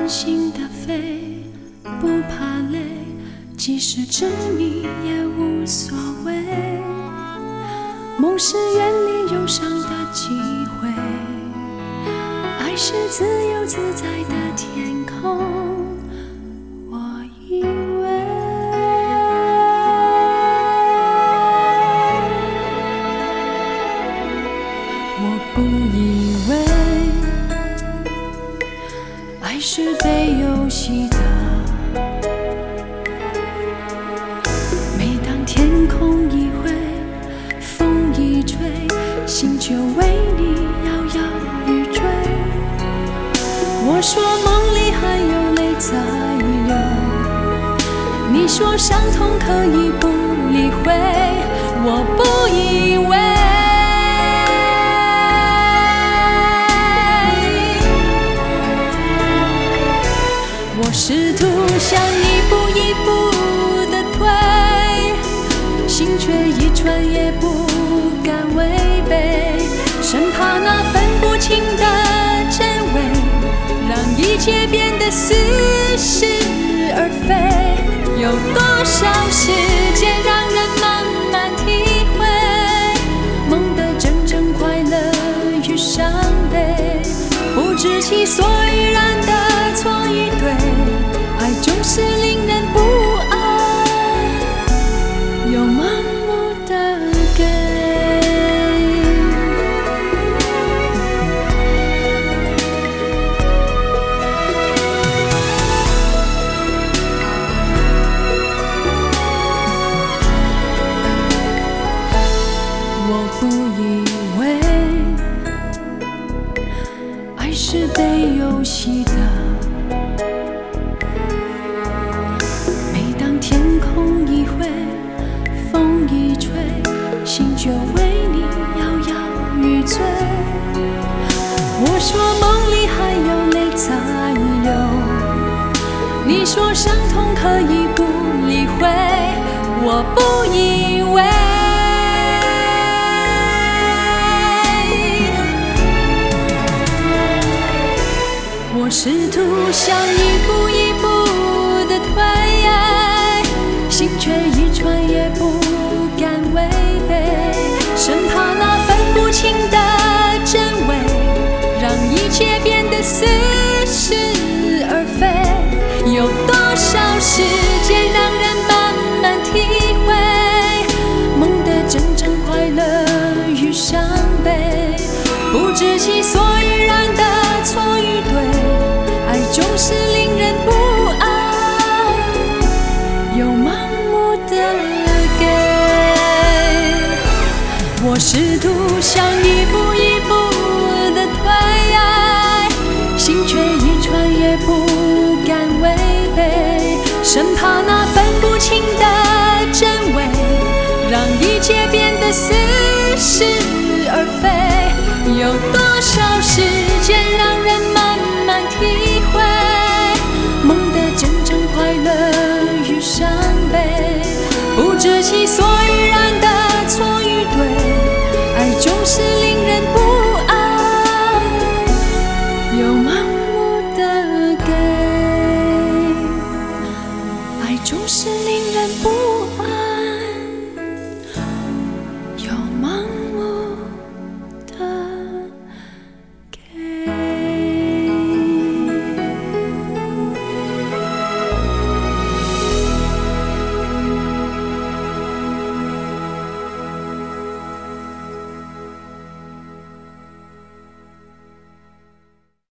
任性的飞，不怕累，即使执迷也无所谓。梦是远离忧伤的机会，爱是自由自在的天空。我以为，我不以为，爱是被游戏的。每当天空一灰，风一吹，心就为你摇摇欲坠。我说梦里还有泪在流，你说伤痛可以不理会，我不以为。我试图想一步一步地退，心却一寸也不敢违背，生怕那分不清的真伪，让一切变得似是而非。有多少时间让人慢慢体会梦的真正快乐与伤悲，不知其所以然的错与对，爱总是令人不安又盲目的给。我不以为爱是被游戏的，每当天空一灰，风一吹，心就为你摇摇欲坠。我说梦里还有泪在流，你说伤痛可以不理会，我不以为。我试图想一步一步地退，心却一寸也不敢违背，生怕那分不清的真伪，让一切变得似是而非。有多少时间让人慢慢体会梦的真正快乐与伤悲，不知其所以然的错与对，爱总是令人不安又盲目的给。我试图想一步一步地退，心却一寸也不敢违背，生怕那分不清的真伪，让一切变得似是而非。有多少时间让人慢慢体会梦的真正快乐与伤悲，不知其所以然的错与对，爱总是令人不安又盲目的给，爱总是令人不安